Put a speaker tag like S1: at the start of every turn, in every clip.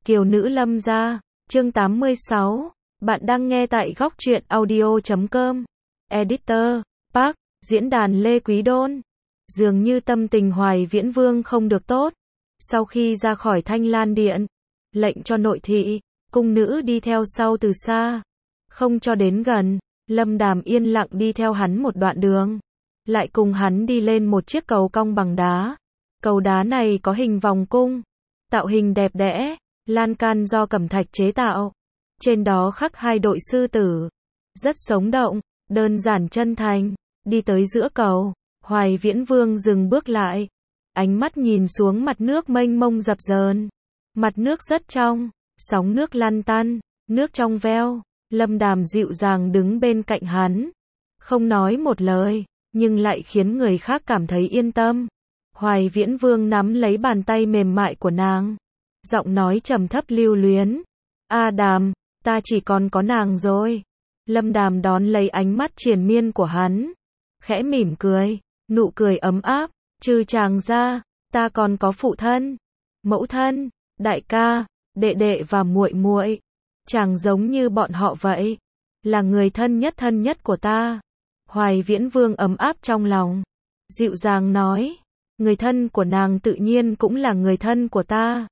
S1: Kiều nữ Lâm gia, chương 86. Bạn đang nghe tại góc truyện audio.com. Editor, Park, diễn đàn Lê Quý Đôn. Dường như tâm tình Hoài Viễn Vương không được tốt. Sau khi ra khỏi Thanh Lan Điện, lệnh cho nội thị, cung nữ đi theo sau từ xa. Không cho đến gần, Lâm Đàm yên lặng đi theo hắn một đoạn đường. Lại cùng hắn đi lên một chiếc cầu cong bằng đá. Cầu đá này có hình vòng cung. Tạo hình đẹp đẽ, lan can do cẩm thạch chế tạo. Trên đó khắc hai đội sư tử. Rất sống động, đơn giản chân thành. Đi tới giữa cầu, Hoài Viễn Vương dừng bước lại. Ánh mắt nhìn xuống mặt nước mênh mông dập dờn. Mặt nước rất trong, sóng nước lăn tăn, nước trong veo. Lâm Đàm dịu dàng đứng bên cạnh hắn. Không nói một lời, nhưng lại khiến người khác cảm thấy yên tâm. Hoài Viễn Vương nắm lấy bàn tay mềm mại của nàng. Giọng nói trầm thấp lưu luyến. A Đàm, ta chỉ còn có nàng rồi. Lâm Đàm đón lấy ánh mắt triền miên của hắn. Khẽ mỉm cười, nụ cười ấm áp. Trừ chàng ra, ta còn có phụ thân, mẫu thân, đại ca, đệ đệ và muội muội. Chàng giống như bọn họ vậy. Là người thân nhất của ta. Hoài Viễn Vương ấm áp trong lòng. Dịu dàng nói. Người thân của nàng tự nhiên cũng là người thân của ta.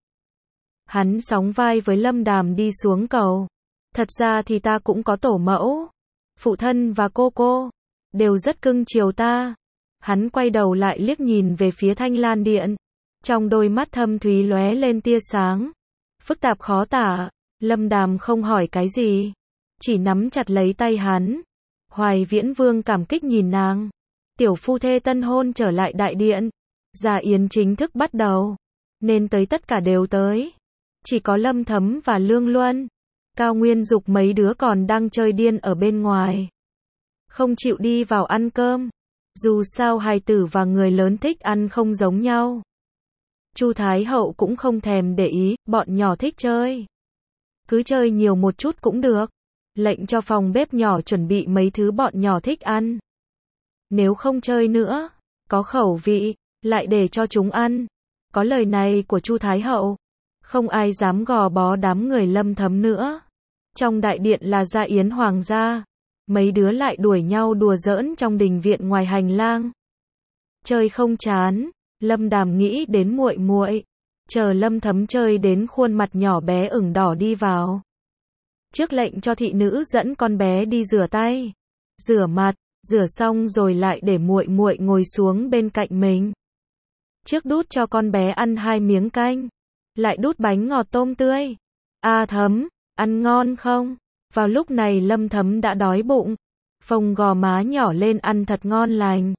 S1: Hắn sóng vai với Lâm Đàm đi xuống cầu. Thật ra thì ta cũng có tổ mẫu. Phụ thân và cô đều rất cưng chiều ta. Hắn quay đầu lại liếc nhìn về phía Thanh Lan Điện. Trong đôi mắt thâm thúy lóe lên tia sáng. Phức tạp khó tả. Lâm Đàm không hỏi cái gì. Chỉ nắm chặt lấy tay hắn. Hoài Viễn Vương cảm kích nhìn nàng. Tiểu phu thê tân hôn trở lại đại điện. Gia yến chính thức bắt đầu. Nên tới tất cả đều tới. Chỉ có Lâm Thấm và Lương Luân. Cao Nguyên Dục mấy đứa còn đang chơi điên ở bên ngoài. Không chịu đi vào ăn cơm. Dù sao hài tử và người lớn thích ăn không giống nhau. Chu Thái Hậu cũng không thèm để ý, bọn nhỏ thích chơi. Cứ chơi nhiều một chút cũng được. Lệnh cho phòng bếp nhỏ chuẩn bị mấy thứ bọn nhỏ thích ăn. Nếu không chơi nữa, có khẩu vị, lại để cho chúng ăn. Có lời này của Chu Thái Hậu, không ai dám gò bó đám người Lâm Thấm nữa. Trong đại điện là gia yến hoàng gia. Mấy đứa lại đuổi nhau đùa giỡn trong đình viện ngoài hành lang. Chơi không chán, Lâm Đàm nghĩ đến muội muội. Chờ Lâm Thấm chơi đến khuôn mặt nhỏ bé ửng đỏ đi vào. Trước lệnh cho thị nữ dẫn con bé đi rửa tay, rửa mặt, rửa xong rồi lại để muội muội ngồi xuống bên cạnh mình. Trước đút cho con bé ăn 2 miếng canh, lại đút bánh ngọt tôm tươi. A Thấm, ăn ngon không? Vào lúc này Lâm Thấm đã đói bụng, phồng gò má nhỏ lên ăn thật ngon lành.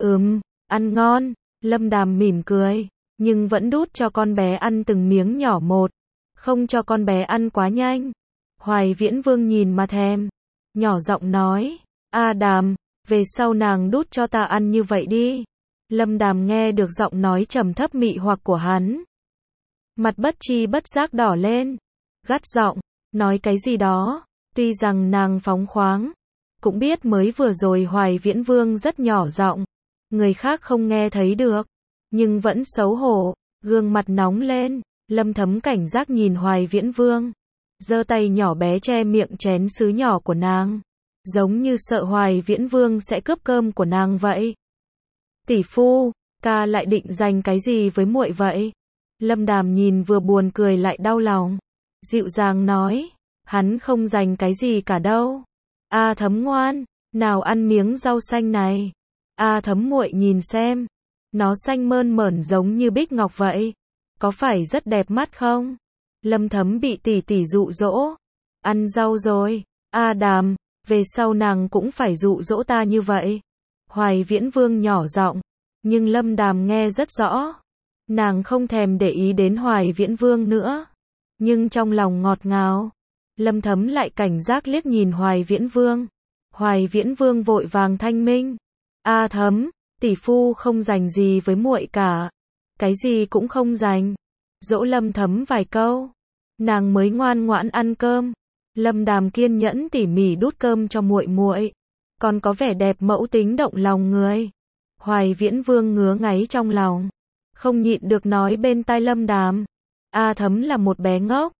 S1: Ăn ngon. Lâm Đàm mỉm cười, nhưng vẫn đút cho con bé ăn từng miếng nhỏ một, không cho con bé ăn quá nhanh. Hoài Viễn Vương nhìn mà thèm, nhỏ giọng nói, A Đàm, về sau nàng đút cho ta ăn như vậy đi. Lâm Đàm nghe được giọng nói trầm thấp mị hoặc của hắn. Mặt bất tri bất giác đỏ lên, gắt giọng, nói cái gì đó. Tuy rằng nàng phóng khoáng, cũng biết mới vừa rồi Hoài Viễn Vương rất nhỏ giọng, người khác không nghe thấy được, nhưng vẫn xấu hổ, gương mặt nóng lên. Lâm Thấm cảnh giác nhìn Hoài Viễn Vương, giơ tay nhỏ bé che miệng chén sứ nhỏ của nàng, giống như sợ Hoài Viễn Vương sẽ cướp cơm của nàng vậy. Tỷ phu, ca lại định giành cái gì với muội vậy? Lâm Đàm nhìn vừa buồn cười lại đau lòng, dịu dàng nói, hắn không giành cái gì cả đâu. A Thấm ngoan, nào ăn miếng rau xanh này. A Thấm muội nhìn xem, nó xanh mơn mởn giống như bích ngọc vậy, có phải rất đẹp mắt không? Lâm Thấm bị tỷ tỷ dụ dỗ, ăn rau rồi. A Đàm, về sau nàng cũng phải dụ dỗ ta như vậy. Hoài Viễn Vương nhỏ giọng, nhưng Lâm Đàm nghe rất rõ. Nàng không thèm để ý đến Hoài Viễn Vương nữa, nhưng trong lòng ngọt ngào. Lâm Thấm lại cảnh giác liếc nhìn Hoài Viễn Vương. Hoài Viễn Vương vội vàng thanh minh, A Thấm, tỷ phu không giành gì với muội cả, cái gì cũng không giành. Dỗ Lâm Thấm vài câu, nàng mới ngoan ngoãn ăn cơm. Lâm Đàm kiên nhẫn tỉ mỉ đút cơm cho muội muội, còn có vẻ đẹp mẫu tính động lòng người. Hoài Viễn Vương ngứa ngáy trong lòng, không nhịn được nói bên tai Lâm Đàm, A Thấm là một bé ngốc,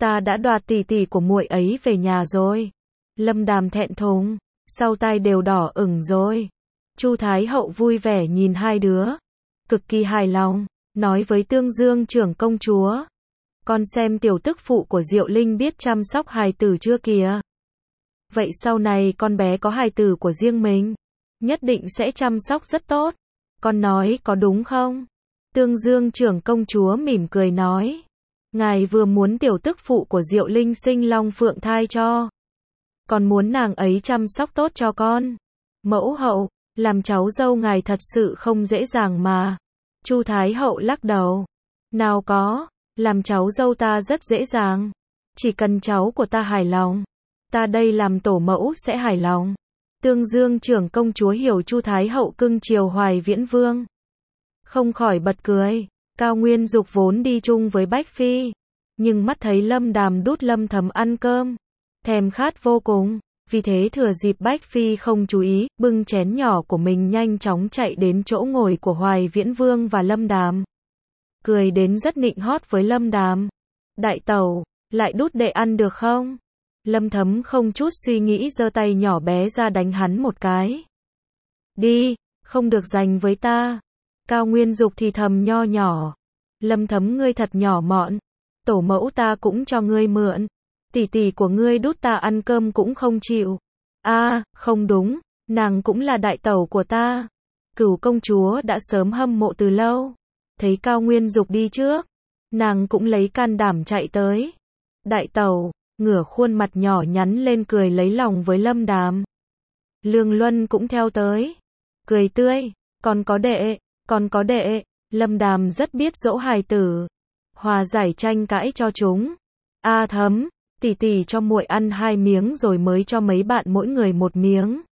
S1: ta đã đoạt tỷ tỷ của muội ấy về nhà rồi. Lâm Đàm thẹn thùng, sau tai đều đỏ ửng rồi. Chu Thái Hậu vui vẻ nhìn hai đứa, cực kỳ hài lòng, nói với Tương Dương trưởng công chúa. Con xem tiểu tức phụ của Diệu Linh biết chăm sóc hài tử chưa kìa. Vậy sau này con bé có hài tử của riêng mình, nhất định sẽ chăm sóc rất tốt. Con nói có đúng không? Tương Dương trưởng công chúa mỉm cười nói. Ngài vừa muốn tiểu tức phụ của Diệu Linh sinh long phượng thai cho, còn muốn nàng ấy chăm sóc tốt cho con. Mẫu hậu, làm cháu dâu ngài thật sự không dễ dàng mà. Chu Thái Hậu lắc đầu. Nào có, làm cháu dâu ta rất dễ dàng. Chỉ cần cháu của ta hài lòng, ta đây làm tổ mẫu sẽ hài lòng. Tương Dương trưởng công chúa hiểu Chu Thái Hậu cưng chiều Hoài Viễn Vương, không khỏi bật cười. Cao Nguyên Dục vốn đi chung với Bách Phi, nhưng mắt thấy Lâm Đàm đút Lâm Thấm ăn cơm, thèm khát vô cùng, vì thế thừa dịp Bách Phi không chú ý, bưng chén nhỏ của mình nhanh chóng chạy đến chỗ ngồi của Hoài Viễn Vương và Lâm Đàm. Cười đến rất nịnh hót với Lâm Đàm. Đại tẩu, lại đút đệ ăn được không? Lâm Thấm không chút suy nghĩ giơ tay nhỏ bé ra đánh hắn một cái. Đi, không được giành với ta. Cao Nguyên Dục thì thầm nho nhỏ. Lâm Thấm ngươi thật nhỏ mọn. Tổ mẫu ta cũng cho ngươi mượn. Tỷ tỷ của ngươi đút ta ăn cơm cũng không chịu. Không đúng, nàng cũng là đại tẩu của ta. Cửu công chúa đã sớm hâm mộ từ lâu. Thấy Cao Nguyên Dục đi trước, nàng cũng lấy can đảm chạy tới. Đại tẩu, ngửa khuôn mặt nhỏ nhắn lên cười lấy lòng với Lâm Đàm. Lương Luân cũng theo tới, cười tươi, còn có đệ, Lâm Đàm rất biết dỗ hài tử, hòa giải tranh cãi cho chúng. Thấm, tỷ tỷ cho muội ăn 2 miếng rồi mới cho mấy bạn mỗi người 1 miếng.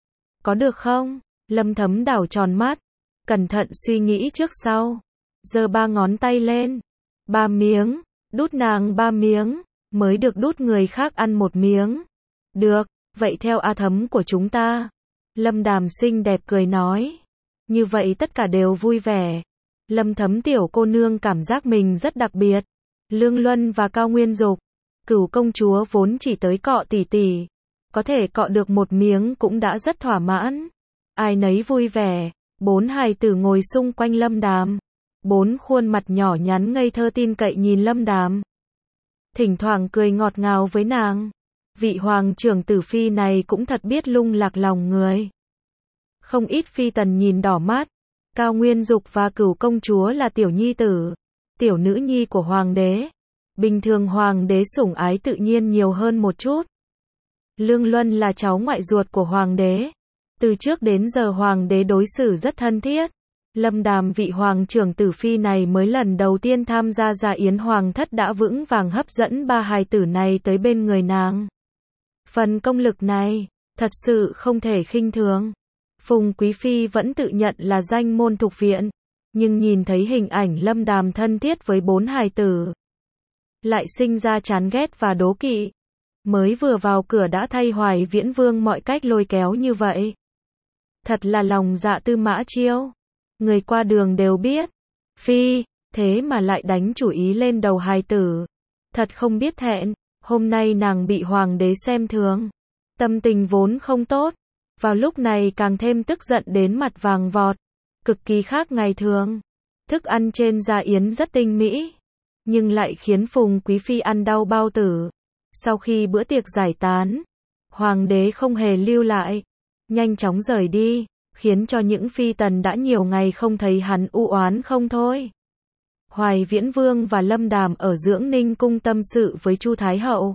S1: Có được không? Lâm Thấm đảo tròn mắt, cẩn thận suy nghĩ trước sau, giơ 3 ngón tay lên. 3 miếng, đút nàng 3 miếng, mới được đút người khác ăn 1 miếng. Được, vậy theo Thấm của chúng ta. Lâm Đàm xinh đẹp cười nói. Như vậy tất cả đều vui vẻ. Lâm Thấm tiểu cô nương cảm giác mình rất đặc biệt. Lương Luân và Cao Nguyên Dục, Cửu công chúa vốn chỉ tới cọ tỷ tỷ, có thể cọ được 1 miếng cũng đã rất thỏa mãn. Ai nấy vui vẻ, 4 hài tử ngồi xung quanh Lâm Đàm. 4 khuôn mặt nhỏ nhắn ngây thơ tin cậy nhìn Lâm Đàm, thỉnh thoảng cười ngọt ngào với nàng. Vị hoàng trưởng tử phi này cũng thật biết lung lạc lòng người. Không ít phi tần nhìn đỏ mắt. Cao Nguyên Dục và Cửu công chúa là tiểu nhi tử, tiểu nữ nhi của hoàng đế. Bình thường hoàng đế sủng ái tự nhiên nhiều hơn một chút. Lương Luân là cháu ngoại ruột của hoàng đế. Từ trước đến giờ hoàng đế đối xử rất thân thiết. Lâm Đàm vị hoàng trưởng tử phi này mới lần đầu tiên tham gia gia yến hoàng thất đã vững vàng hấp dẫn 3 hài tử này tới bên người nàng. Phần công lực này, thật sự không thể khinh thường. Phùng Quý Phi vẫn tự nhận là danh môn thục viện, nhưng nhìn thấy hình ảnh Lâm Đàm thân thiết với 4 hài tử, lại sinh ra chán ghét và đố kỵ. Mới vừa vào cửa đã thay Hoài Viễn Vương mọi cách lôi kéo như vậy. Thật là lòng dạ Tư Mã Chiêu. Người qua đường đều biết. Phi, thế mà lại đánh chủ ý lên đầu hài tử. Thật không biết thẹn, hôm nay nàng bị hoàng đế xem thường. Tâm tình vốn không tốt, vào lúc này càng thêm tức giận đến mặt vàng vọt, cực kỳ khác ngày thường. Thức ăn trên gia yến rất tinh mỹ, nhưng lại khiến Phùng Quý Phi ăn đau bao tử. Sau khi bữa tiệc giải tán, hoàng đế không hề lưu lại, nhanh chóng rời đi, khiến cho những phi tần đã nhiều ngày không thấy hắn u oán không thôi. Hoài Viễn Vương và Lâm Đàm ở Dưỡng Ninh cung tâm sự với Chu Thái Hậu.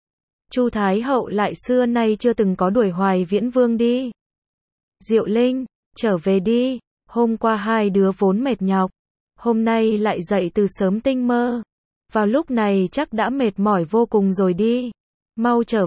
S1: Chu Thái Hậu lại xưa nay chưa từng có đuổi Hoài Viễn Vương đi. Diệu Linh, trở về đi, hôm qua hai đứa vốn mệt nhọc, hôm nay lại dậy từ sớm tinh mơ. Vào lúc này chắc đã mệt mỏi vô cùng rồi đi. Mau trở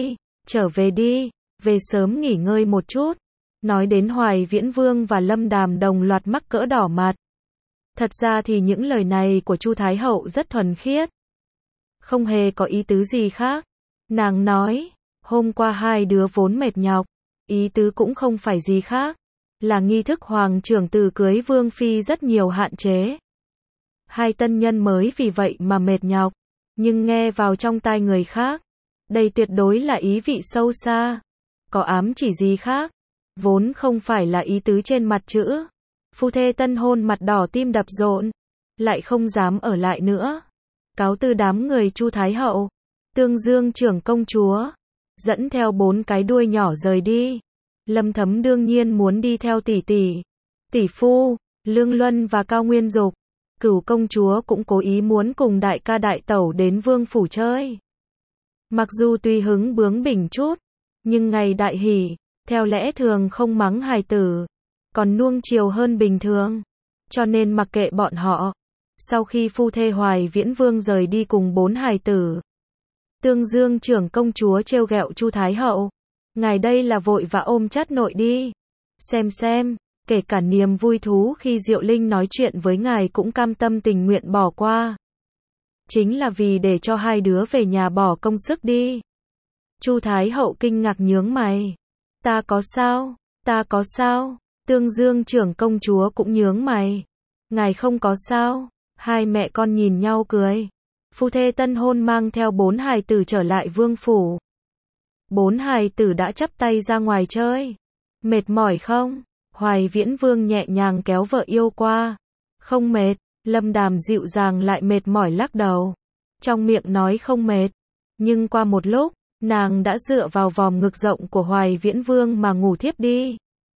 S1: về đi, về sớm nghỉ ngơi một chút. Nói đến Hoài Viễn Vương và Lâm Đàm đồng loạt mắc cỡ đỏ mặt. Thật ra thì những lời này của Chu Thái Hậu rất thuần khiết, không hề có ý tứ gì khác. Nàng nói, hôm qua hai đứa vốn mệt nhọc, ý tứ cũng không phải gì khác, là nghi thức hoàng trưởng tử cưới Vương Phi rất nhiều hạn chế. Hai tân nhân mới vì vậy mà mệt nhọc, nhưng nghe vào trong tai người khác, đây tuyệt đối là ý vị sâu xa. Có ám chỉ gì khác? Vốn không phải là ý tứ trên mặt chữ. Phu thê tân hôn mặt đỏ tim đập rộn, lại không dám ở lại nữa. Cáo từ đám người Chu Thái Hậu, Tương Dương trưởng công chúa, dẫn theo 4 cái đuôi nhỏ rời đi. Lâm Thấm đương nhiên muốn đi theo tỷ tỷ, tỷ phu, Lương Luân và Cao Nguyên Dục. Cửu công chúa cũng cố ý muốn cùng đại ca đại tẩu đến vương phủ chơi. Mặc dù tùy hứng bướng bỉnh chút, nhưng ngày đại hỷ, theo lẽ thường không mắng hài tử, còn nuông chiều hơn bình thường, cho nên mặc kệ bọn họ. Sau khi phu thê Hoài Viễn Vương rời đi cùng 4 hài tử, Tương Dương trưởng công chúa trêu ghẹo Chu Thái Hậu, ngài đây là vội và ôm chắt nội đi. Xem, kể cả niềm vui thú khi Diệu Linh nói chuyện với ngài cũng cam tâm tình nguyện bỏ qua. Chính là vì để cho hai đứa về nhà bỏ công sức đi. Chu Thái Hậu kinh ngạc nhướng mày. Ta có sao? Tương Dương trưởng công chúa cũng nhướng mày. Ngài không có sao? Hai mẹ con nhìn nhau cười. Phu thê tân hôn mang theo 4 hài tử trở lại vương phủ. 4 hài tử đã chắp tay ra ngoài chơi. Mệt mỏi không? Hoài Viễn Vương nhẹ nhàng kéo vợ yêu qua. Không mệt. Lâm Đàm dịu dàng lại mệt mỏi lắc đầu. Trong miệng nói không mệt, nhưng qua một lúc, nàng đã dựa vào vòm ngực rộng của Hoài Viễn Vương mà ngủ thiếp đi.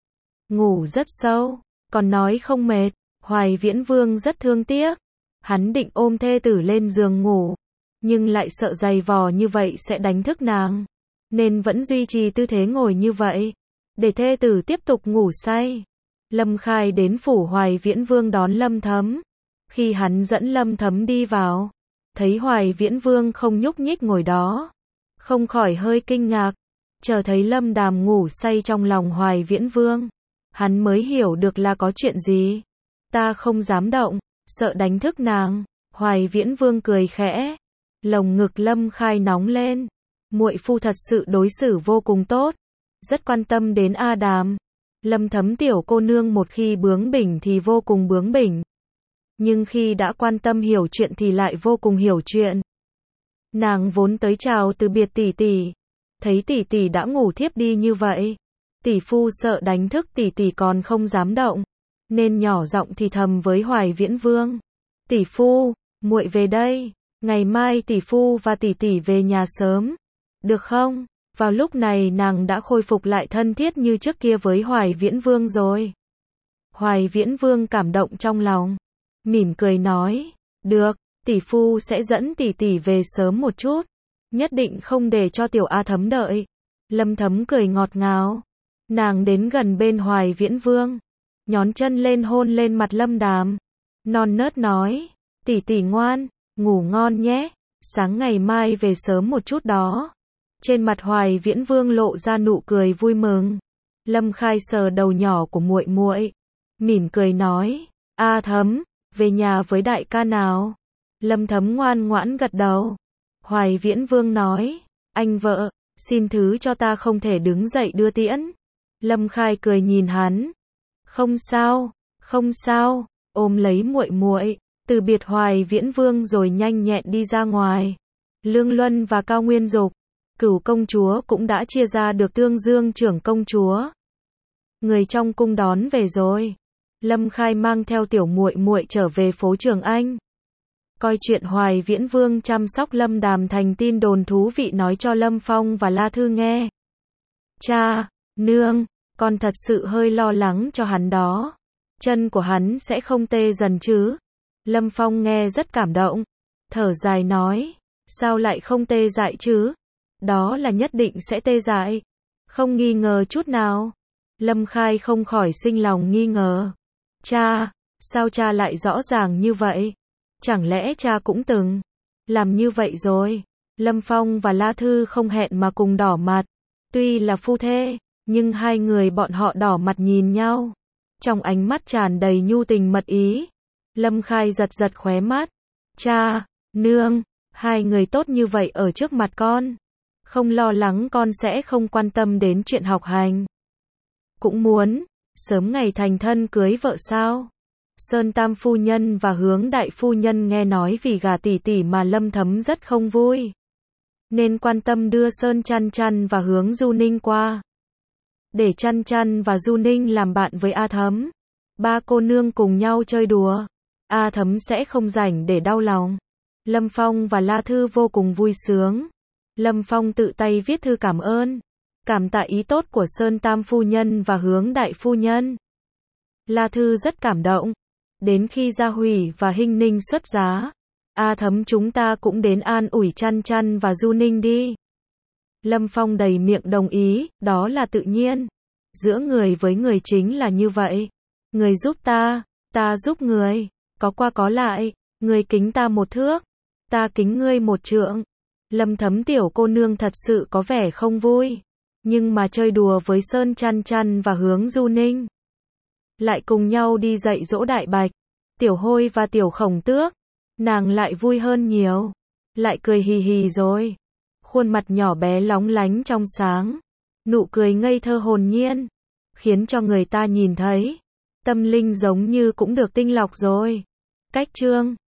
S1: Ngủ rất sâu, còn nói không mệt. Hoài Viễn Vương rất thương tiếc. Hắn định ôm thê tử lên giường ngủ, nhưng lại sợ giày vò như vậy sẽ đánh thức nàng, nên vẫn duy trì tư thế ngồi như vậy, để thê tử tiếp tục ngủ say. Lâm Khai đến phủ Hoài Viễn Vương đón Lâm Thấm. Khi hắn dẫn Lâm Thấm đi vào, thấy Hoài Viễn Vương không nhúc nhích ngồi đó, không khỏi hơi kinh ngạc. Chờ thấy Lâm Đàm ngủ say trong lòng Hoài Viễn Vương, hắn mới hiểu được là có chuyện gì. Ta không dám động, sợ đánh thức nàng. Hoài Viễn Vương cười khẽ, lồng ngực Lâm Khai nóng lên. Muội phu thật sự đối xử vô cùng tốt, rất quan tâm đến A Đàm. Lâm Thấm tiểu cô nương một khi bướng bỉnh thì vô cùng bướng bỉnh, nhưng khi đã quan tâm hiểu chuyện thì lại vô cùng hiểu chuyện. Nàng vốn tới chào từ biệt tỷ tỷ, thấy tỷ tỷ đã ngủ thiếp đi như vậy, tỷ phu sợ đánh thức tỷ tỷ còn không dám động, nên nhỏ giọng thì thầm với Hoài Viễn Vương. Tỷ phu, muội về đây, ngày mai tỷ phu và tỷ tỷ về nhà sớm, được không? Vào lúc này nàng đã khôi phục lại thân thiết như trước kia với Hoài Viễn Vương rồi. Hoài Viễn Vương cảm động trong lòng, mỉm cười nói, được, tỷ phu sẽ dẫn tỷ tỷ về sớm một chút, nhất định không để cho tiểu A Thấm đợi. Lâm Thấm cười ngọt ngào, nàng đến gần bên Hoài Viễn Vương, nhón chân lên hôn lên mặt Lâm Đàm, non nớt nói, tỷ tỷ ngoan, ngủ ngon nhé, sáng ngày mai về sớm một chút đó. Trên mặt Hoài Viễn Vương lộ ra nụ cười vui mừng. Lâm Khai sờ đầu nhỏ của muội muội, mỉm cười nói, A Thấm, về nhà với đại ca nào. Lâm Thấm ngoan ngoãn gật đầu. Hoài Viễn Vương nói, anh vợ, xin thứ cho ta không thể đứng dậy đưa tiễn. Lâm Khai cười nhìn hắn, không sao, ôm lấy muội muội, từ biệt Hoài Viễn Vương rồi nhanh nhẹn đi ra ngoài. Lương Luân và Cao Nguyên Dục, Cửu công chúa cũng đã chia ra được Tương Dương trưởng công chúa. Người trong cung đón về rồi. Lâm Khai mang theo tiểu muội muội trở về phố Trường Anh. Coi chuyện Hoài Viễn Vương chăm sóc Lâm Đàm thành tin đồn thú vị nói cho Lâm Phong và La Thư nghe. Cha, nương, con thật sự hơi lo lắng cho hắn đó. Chân của hắn sẽ không tê dần chứ? Lâm Phong nghe rất cảm động, thở dài nói, sao lại không tê dại chứ? Đó là nhất định sẽ tê dại, không nghi ngờ chút nào. Lâm Khai không khỏi sinh lòng nghi ngờ. Cha, sao cha lại rõ ràng như vậy? Chẳng lẽ cha cũng từng làm như vậy rồi? Lâm Phong và La Thư không hẹn mà cùng đỏ mặt. Tuy là phu thê, nhưng hai người bọn họ đỏ mặt nhìn nhau, trong ánh mắt tràn đầy nhu tình mật ý. Lâm Khai giật giật khóe mắt. Cha, nương, hai người tốt như vậy ở trước mặt con, không lo lắng con sẽ không quan tâm đến chuyện học hành? Cũng muốn sớm ngày thành thân cưới vợ sao? Sơn Tam phu nhân và Hướng đại phu nhân nghe nói vì gả tỷ tỷ mà Lâm Thấm rất không vui, nên quan tâm đưa Sơn Chăn Chăn và Hướng Du Ninh qua, để Chăn Chăn và Du Ninh làm bạn với A Thấm. Ba cô nương cùng nhau chơi đùa, A Thấm sẽ không rảnh để đau lòng. Lâm Phong và La Thư vô cùng vui sướng. Lâm Phong tự tay viết thư cảm ơn, cảm tạ ý tốt của Sơn Tam phu nhân và Hướng đại phu nhân. La Thư rất cảm động. Đến khi Gia Hủy và Hinh Ninh xuất giá, A Thấm chúng ta cũng đến an ủi Chăn Chăn và Du Ninh đi. Lâm Phong đầy miệng đồng ý, đó là tự nhiên. Giữa người với người chính là như vậy. Người giúp ta giúp người, có qua có lại, người kính ta 1 thước, ta kính ngươi 1 trượng. Lâm Thấm tiểu cô nương thật sự có vẻ không vui, nhưng mà chơi đùa với Sơn Chăn Chăn và Hướng Du Ninh, lại cùng nhau đi dạy dỗ Đại Bạch, Tiểu Hôi và Tiểu Khổng Tước, nàng lại vui hơn nhiều, lại cười hì hì rồi. Khuôn mặt nhỏ bé lóng lánh trong sáng, nụ cười ngây thơ hồn nhiên, khiến cho người ta nhìn thấy, tâm linh giống như cũng được tinh lọc rồi. Cách chương